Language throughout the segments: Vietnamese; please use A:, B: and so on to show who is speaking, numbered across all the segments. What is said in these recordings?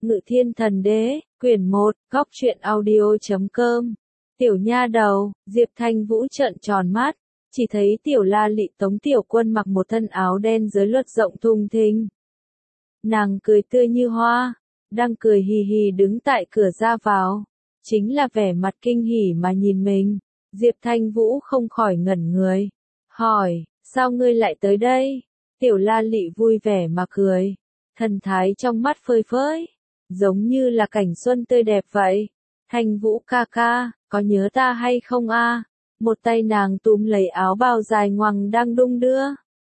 A: Ngự Thiên Thần Đế, quyển 1, góc truyện audio.com. Tiểu nha đầu, Diệp Thanh Vũ trợn tròn mắt, chỉ thấy Tiểu La Lị Tống Tiểu Quân mặc một thân áo đen dưới lướt rộng thùng thình. Nàng cười tươi như hoa, đang cười hì hì đứng tại cửa ra vào, chính là vẻ mặt kinh hỉ mà nhìn mình. Diệp Thanh Vũ không khỏi ngẩn người, hỏi, sao ngươi lại tới đây? Tiểu La Lị vui vẻ mà cười, thần thái trong mắt phơi phới, giống như là cảnh xuân tươi đẹp vậy. Thanh Vũ ca ca, có nhớ ta hay không a? Một tay nàng túm lấy áo bào dài ngoằng đang đung đưa,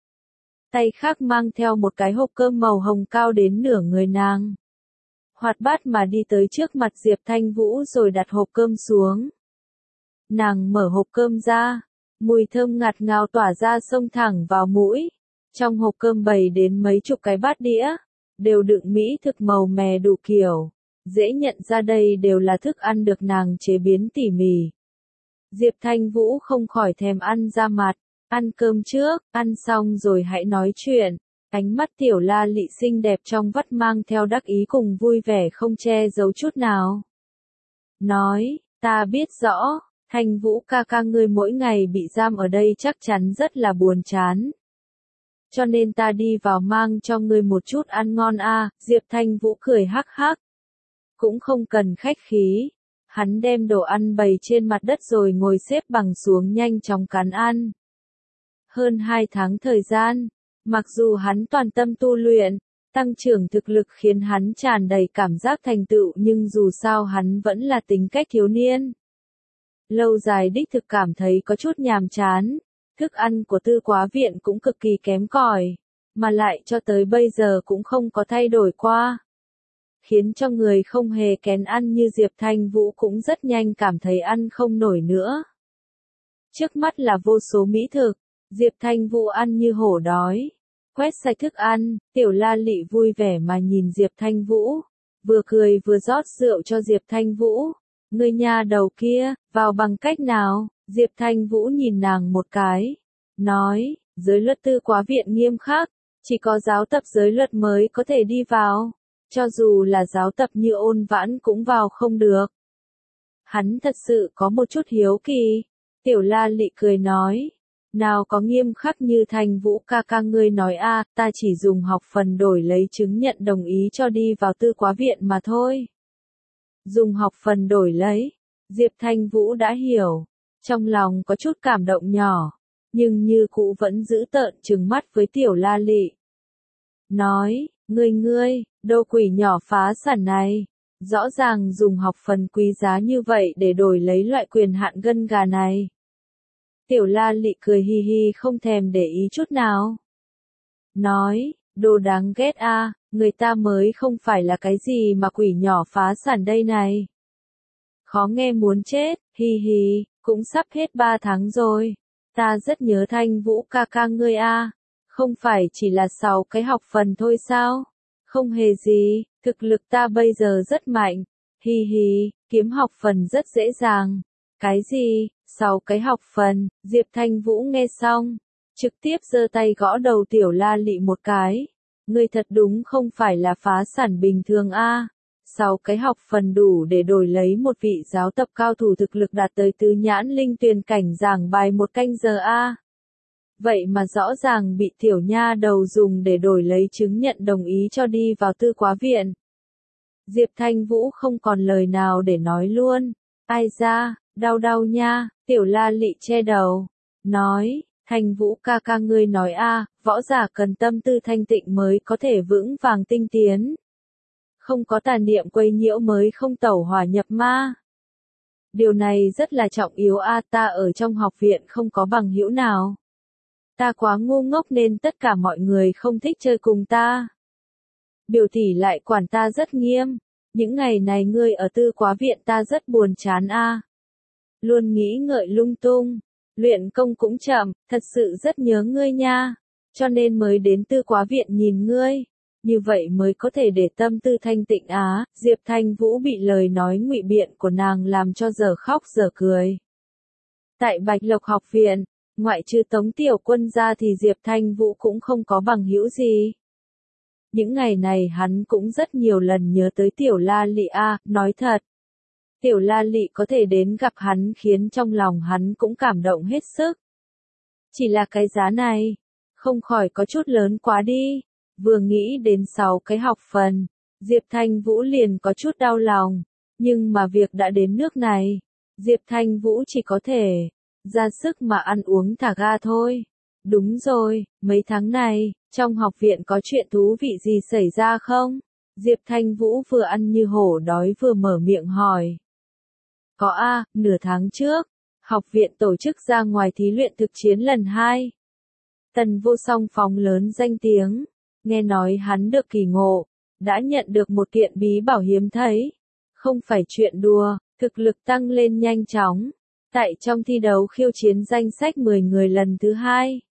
A: tay khác mang theo một cái hộp cơm màu hồng cao đến nửa người nàng. Hoạt bát mà đi tới trước mặt Diệp Thanh Vũ rồi đặt hộp cơm xuống. Nàng mở hộp cơm ra, mùi thơm ngạt ngào tỏa ra xông thẳng vào mũi. Trong hộp cơm bày đến mấy chục cái bát đĩa, đều đựng mỹ thực màu mè đủ kiểu. Dễ nhận ra đây đều là thức ăn được nàng chế biến tỉ mỉ. Diệp Thanh Vũ không khỏi thèm ăn ra mặt, ăn cơm trước, ăn xong rồi hãy nói chuyện. Ánh mắt Tiểu La Lị xinh đẹp trong vắt mang theo đắc ý cùng vui vẻ không che giấu chút nào. Nói, ta biết rõ, Thanh Vũ ca ca ngươi mỗi ngày bị giam ở đây chắc chắn rất là buồn chán. Cho nên ta đi vào mang cho ngươi một chút ăn ngon a. Diệp Thanh Vũ cười hắc hắc. Cũng không cần khách khí. Hắn đem đồ ăn bày trên mặt đất rồi ngồi xếp bằng xuống nhanh chóng cắn ăn. Hơn 2 tháng thời gian, mặc dù hắn toàn tâm tu luyện, tăng trưởng thực lực khiến hắn tràn đầy cảm giác thành tựu nhưng dù sao hắn vẫn là tính cách thiếu niên. Lâu dài đích thực cảm thấy có chút nhàm chán, thức ăn của Tư Quá Viện cũng cực kỳ kém cỏi, mà lại cho tới bây giờ cũng không có thay đổi qua. Khiến cho người không hề kén ăn như Diệp Thanh Vũ cũng rất nhanh cảm thấy ăn không nổi nữa. Trước mắt là vô số mỹ thực, Diệp Thanh Vũ ăn như hổ đói. Quét sạch thức ăn, Tiểu La Lị vui vẻ mà nhìn Diệp Thanh Vũ, vừa cười vừa rót rượu cho Diệp Thanh Vũ. Ngươi nha đầu kia, vào bằng cách nào? Diệp Thanh Vũ nhìn nàng một cái, nói, giới luật Tư Quá Viện nghiêm khắc, chỉ có giáo tập giới luật mới có thể đi vào, cho dù là giáo tập như Ôn Vãn cũng vào không được. Hắn thật sự có một chút hiếu kỳ. Tiểu La Lị cười nói, nào có nghiêm khắc như Thanh Vũ ca ca ngươi nói a, ta chỉ dùng học phần đổi lấy chứng nhận đồng ý cho đi vào Tư Quá Viện mà thôi. Dùng học phần đổi lấy, Diệp Thanh Vũ đã hiểu, trong lòng có chút cảm động nhỏ, nhưng như cũ vẫn giữ tợn trừng mắt với Tiểu La Lị. Nói, ngươi, đồ quỷ nhỏ phá sản này, rõ ràng dùng học phần quý giá như vậy để đổi lấy loại quyền hạn gân gà này. Tiểu La Lị cười hi hi không thèm để ý chút nào. Nói, đồ đáng ghét a, người ta mới không phải là cái gì mà quỷ nhỏ phá sản đây này. Khó nghe muốn chết, hi hi, cũng sắp hết 3 tháng rồi. Ta rất nhớ Thanh Vũ ca ca ngươi a, không phải chỉ là 6 cái học phần thôi sao? Không hề gì, thực lực ta bây giờ rất mạnh. Hi hi, kiếm học phần rất dễ dàng. Cái gì? 6 cái học phần? Diệp Thanh Vũ nghe xong, trực tiếp giơ tay gõ đầu Tiểu La Lị một cái. Ngươi thật đúng không phải là phá sản bình thường a. 6 cái học phần đủ để đổi lấy một vị giáo tập cao thủ thực lực đạt tới tứ nhãn linh tuyền cảnh giảng bài 1 canh giờ a. Vậy mà rõ ràng bị tiểu nha đầu dùng để đổi lấy chứng nhận đồng ý cho đi vào Tư Quá Viện. Diệp Thanh Vũ không còn lời nào để nói luôn. Ai ra, đau nha. Tiểu La Lị che đầu, nói, Thanh Vũ ca ca ngươi nói a, võ giả cần tâm tư thanh tịnh mới có thể vững vàng tinh tiến. Không có tà niệm quấy nhiễu mới không tẩu hỏa nhập ma. Điều này rất là trọng yếu a, ta ở trong học viện không có bằng hữu nào. Ta quá ngu ngốc nên tất cả mọi người không thích chơi cùng ta. Biểu tỷ lại quản ta rất nghiêm. Những ngày này ngươi ở Tư Quá Viện ta rất buồn chán a. Luôn nghĩ ngợi lung tung. Luyện công cũng chậm, thật sự rất nhớ ngươi nha. Cho nên mới đến Tư Quá Viện nhìn ngươi. Như vậy mới có thể để tâm tư thanh tịnh á. Diệp Thanh Vũ bị lời nói ngụy biện của nàng làm cho giờ khóc giờ cười. Tại Bạch Lộc học viện, ngoại trừ Tống Tiểu Quân ra thì Diệp Thanh Vũ cũng không có bằng hữu gì. Những ngày này hắn cũng rất nhiều lần nhớ tới Tiểu La Lị nói thật. Tiểu La Lị có thể đến gặp hắn khiến trong lòng hắn cũng cảm động hết sức. Chỉ là cái giá này, không khỏi có chút lớn quá đi. Vừa nghĩ đến 6 cái học phần, Diệp Thanh Vũ liền có chút đau lòng. Nhưng mà việc đã đến nước này, Diệp Thanh Vũ chỉ có thể ra sức mà ăn uống thả ga thôi. Đúng rồi, mấy tháng này, trong học viện có chuyện thú vị gì xảy ra không? Diệp Thanh Vũ vừa ăn như hổ đói vừa mở miệng hỏi. Có nửa tháng trước, học viện tổ chức ra ngoài thí luyện thực chiến lần 2. Tần Vô Song phóng lớn danh tiếng, nghe nói hắn được kỳ ngộ, đã nhận được một kiện bí bảo hiếm thấy. Không phải chuyện đùa, thực lực tăng lên nhanh chóng. Tại trong thi đấu khiêu chiến danh sách 10 người lần thứ 2.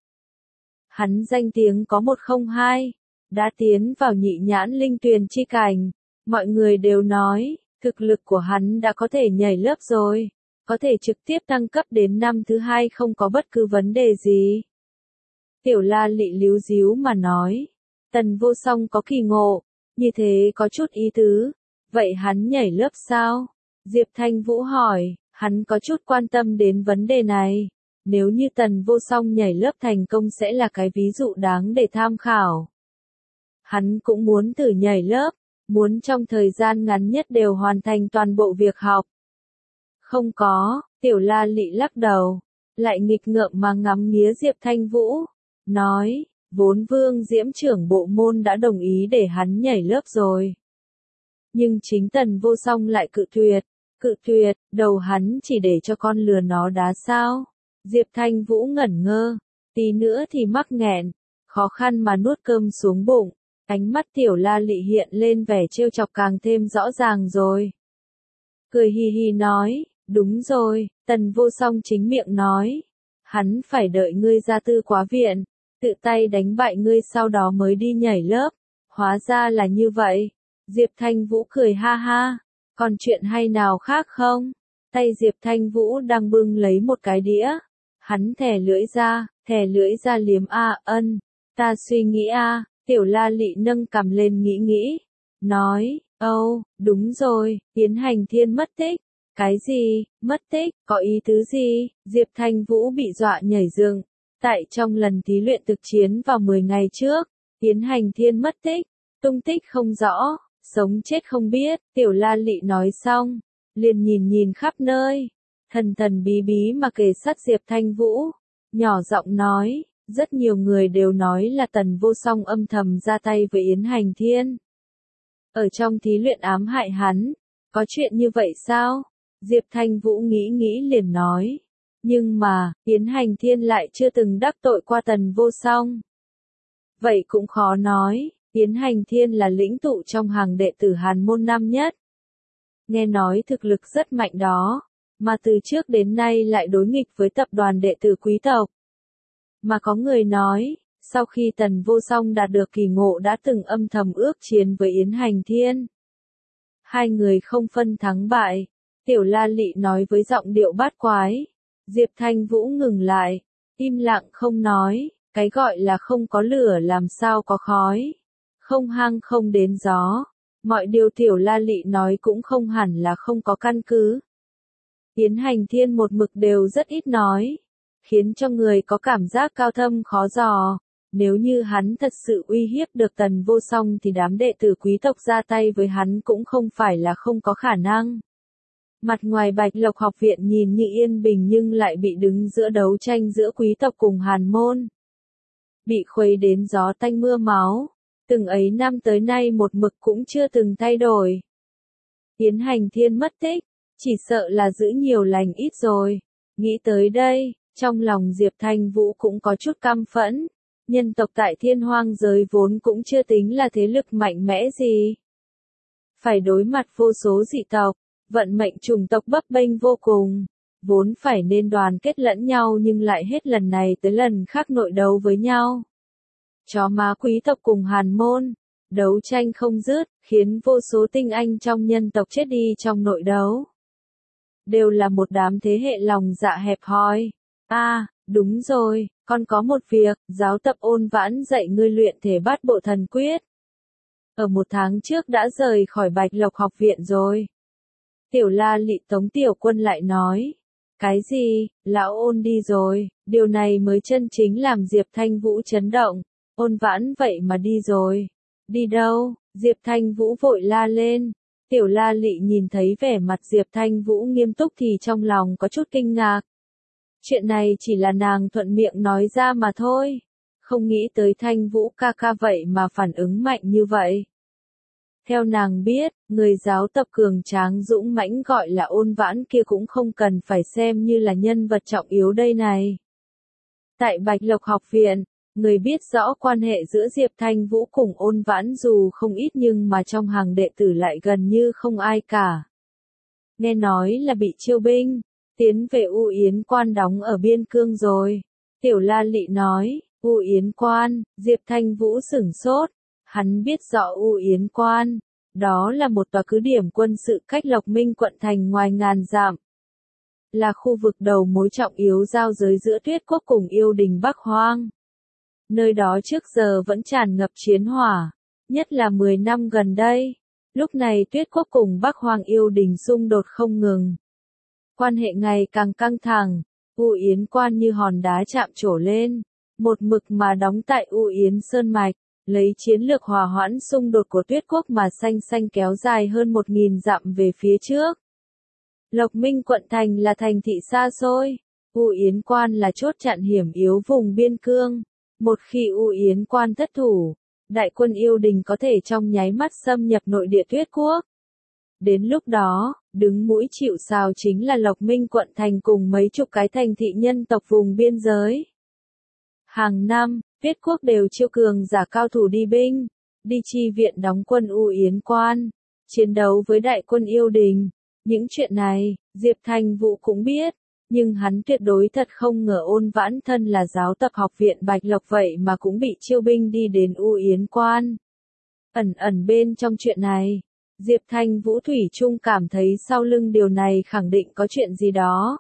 A: Hắn danh tiếng có 102, đã tiến vào nhị nhãn linh tuyền chi cảnh. Mọi người đều nói, thực lực của hắn đã có thể nhảy lớp rồi, có thể trực tiếp thăng cấp đến năm thứ 2 không có bất cứ vấn đề gì. Tiểu La Lị líu díu mà nói, Tần Vô Song có kỳ ngộ, như thế có chút ý tứ, vậy hắn nhảy lớp sao? Diệp Thanh Vũ hỏi, hắn có chút quan tâm đến vấn đề này. Nếu như Tần Vô Song nhảy lớp thành công sẽ là cái ví dụ đáng để tham khảo. Hắn cũng muốn thử nhảy lớp, muốn trong thời gian ngắn nhất đều hoàn thành toàn bộ việc học. Không có, Tiểu La Lị lắc đầu, lại nghịch ngợm mà ngắm nghía Diệp Thanh Vũ, nói, vốn Vương Diễm trưởng bộ môn đã đồng ý để hắn nhảy lớp rồi. Nhưng chính Tần Vô Song lại cự tuyệt, đầu hắn chỉ để cho con lừa nó đá sao? Diệp Thanh Vũ ngẩn ngơ, tí nữa thì mắc nghẹn, khó khăn mà nuốt cơm xuống bụng, ánh mắt Tiểu La Lị hiện lên vẻ trêu chọc càng thêm rõ ràng rồi. Cười hì hì nói, đúng rồi, Tần Vô Song chính miệng nói, hắn phải đợi ngươi ra tư quá viện, tự tay đánh bại ngươi sau đó mới đi nhảy lớp, hóa ra là như vậy. Diệp Thanh Vũ cười ha ha, còn chuyện hay nào khác không? Tay Diệp Thanh Vũ đang bưng lấy một cái đĩa, hắn thè lưỡi ra liếm ân, ta suy nghĩ Tiểu La Lị nâng cằm lên nghĩ, nói, đúng rồi, Tiến Hành Thiên mất tích. Cái gì, mất tích, có ý tứ gì? Diệp Thanh Vũ bị dọa nhảy dựng. Tại trong lần thí luyện thực chiến vào 10 ngày trước, Tiến Hành Thiên mất tích, tung tích không rõ, sống chết không biết. Tiểu La Lị nói xong, liền nhìn khắp nơi, thần bí mà kề sát Diệp Thanh Vũ, nhỏ giọng nói, rất nhiều người đều nói là Tần Vô Song âm thầm ra tay với Yến Hành Thiên. Ở trong thí luyện ám hại hắn, có chuyện như vậy sao? Diệp Thanh Vũ nghĩ liền nói, nhưng mà, Yến Hành Thiên lại chưa từng đắc tội qua Tần Vô Song. Vậy cũng khó nói, Yến Hành Thiên là lĩnh tụ trong hàng đệ tử Hàn môn năm nhất. Nghe nói thực lực rất mạnh đó, mà từ trước đến nay lại đối nghịch với tập đoàn đệ tử quý tộc. Mà có người nói, sau khi Tần Vô Song đạt được kỳ ngộ đã từng âm thầm ước chiến với Yến Hành Thiên. Hai người không phân thắng bại, Tiểu La Lị nói với giọng điệu bát quái. Diệp Thanh Vũ ngừng lại, im lặng không nói, cái gọi là không có lửa làm sao có khói, không hăng không đến gió, mọi điều Tiểu La Lị nói cũng không hẳn là không có căn cứ. Yến Hành Thiên một mực đều rất ít nói, khiến cho người có cảm giác cao thâm khó dò. Nếu như hắn thật sự uy hiếp được Tần Vô Song thì đám đệ tử quý tộc ra tay với hắn cũng không phải là không có khả năng. Mặt ngoài Bạch Lộc học viện nhìn như yên bình nhưng lại bị đứng giữa đấu tranh giữa quý tộc cùng Hàn môn. Bị khuấy đến gió tanh mưa máu, từng ấy năm tới nay một mực cũng chưa từng thay đổi. Yến Hành Thiên mất tích, chỉ sợ là giữ nhiều lành ít rồi. Nghĩ tới đây, trong lòng Diệp Thanh Vũ cũng có chút căm phẫn. Nhân tộc tại Thiên Hoang giới vốn cũng chưa tính là thế lực mạnh mẽ gì. Phải đối mặt vô số dị tộc, vận mệnh chủng tộc bấp bênh vô cùng. Vốn phải nên đoàn kết lẫn nhau nhưng lại hết lần này tới lần khác nội đấu với nhau. Chó má quý tộc cùng Hàn môn, đấu tranh không dứt, khiến vô số tinh anh trong nhân tộc chết đi trong nội đấu. Đều là một đám thế hệ lòng dạ hẹp hòi. Đúng rồi, con có một việc, giáo tập Ôn Vãn dạy ngươi luyện thể bát bộ thần quyết. ở 1 tháng trước đã rời khỏi Bạch Lộc học viện rồi. Tiểu La Lị Tống Tiểu Quân lại nói. Cái gì, lão Ôn đi rồi, điều này mới chân chính làm Diệp Thanh Vũ chấn động. Ôn Vãn vậy mà đi rồi. Đi đâu? Diệp Thanh Vũ vội la lên. Tiểu La Lị nhìn thấy vẻ mặt Diệp Thanh Vũ nghiêm túc thì trong lòng có chút kinh ngạc. Chuyện này chỉ là nàng thuận miệng nói ra mà thôi. Không nghĩ tới Thanh Vũ ca ca vậy mà phản ứng mạnh như vậy. Theo nàng biết, người giáo tập cường tráng dũng mãnh gọi là Ôn Vãn kia cũng không cần phải xem như là nhân vật trọng yếu đây này. Tại Bạch Lộc học viện, người biết rõ quan hệ giữa Diệp Thanh Vũ cùng Ôn Vãn dù không ít nhưng mà trong hàng đệ tử lại gần như không ai cả. Nghe nói là bị chiêu binh, tiến về U Yến Quan đóng ở biên cương rồi. Tiểu La Lị nói, U Yến Quan, Diệp Thanh Vũ sửng sốt. Hắn biết rõ U Yến Quan, đó là một tòa cứ điểm quân sự cách Lộc Minh quận thành ngoài ngàn dặm. Là khu vực đầu mối trọng yếu giao giới giữa Tuyết Quốc cùng Yêu Đình Bắc Hoang. Nơi đó trước giờ vẫn tràn ngập chiến hỏa, nhất là 10 năm gần đây. Lúc này Tuyết Quốc cùng Bắc Hoang Yêu Đình xung đột không ngừng. Quan hệ ngày càng căng thẳng, U Yến Quan như hòn đá chạm trổ lên, một mực mà đóng tại U Yến Sơn Mạch. Lấy chiến lược hòa hoãn xung đột của Tuyết Quốc mà xanh xanh kéo dài hơn 1.000 dặm về phía trước. Lộc Minh quận thành là thành thị xa xôi, U Yến Quan là chốt chặn hiểm yếu vùng biên cương. Một khi U Yến Quan thất thủ, đại quân Yêu Đình có thể trong nháy mắt xâm nhập nội địa Tuyết Quốc. Đến lúc đó, đứng mũi chịu sào chính là Lộc Minh quận thành cùng mấy chục cái thành thị nhân tộc vùng biên giới. Hàng năm, Tuyết Quốc đều chiêu cường giả cao thủ đi binh, đi chi viện đóng quân U Yến Quan, chiến đấu với đại quân Yêu Đình. Những chuyện này, Diệp Thanh Vũ cũng biết, nhưng hắn tuyệt đối thật không ngờ Ôn Vãn thân là giáo tập học viện Bạch Lộc vậy mà cũng bị chiêu binh đi đến U Yến Quan. Ẩn ẩn bên trong chuyện này, Diệp Thanh Vũ thủy chung cảm thấy sau lưng điều này khẳng định có chuyện gì đó.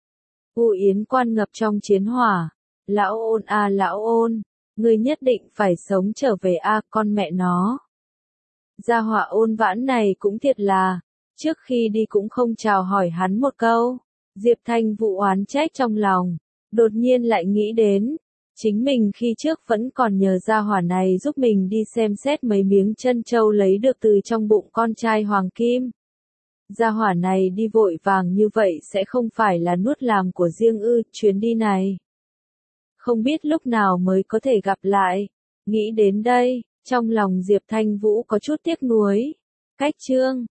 A: U Yến Quan ngập trong chiến hỏa. Lão Ôn à lão Ôn, ngươi nhất định phải sống trở về a con mẹ nó. Gia hỏa Ôn Vãn này cũng thiệt là, trước khi đi cũng không chào hỏi hắn một câu. Diệp Thanh Vũ oán trách trong lòng, đột nhiên lại nghĩ đến, chính mình khi trước vẫn còn nhờ gia hỏa này giúp mình đi xem xét mấy miếng chân châu lấy được từ trong bụng con trai Hoàng Kim. Gia hỏa này đi vội vàng như vậy sẽ không phải là nuốt làm của riêng ư, chuyến đi này. Không biết lúc nào mới có thể gặp lại. Nghĩ đến đây, trong lòng Diệp Thanh Vũ có chút tiếc nuối. Cách chương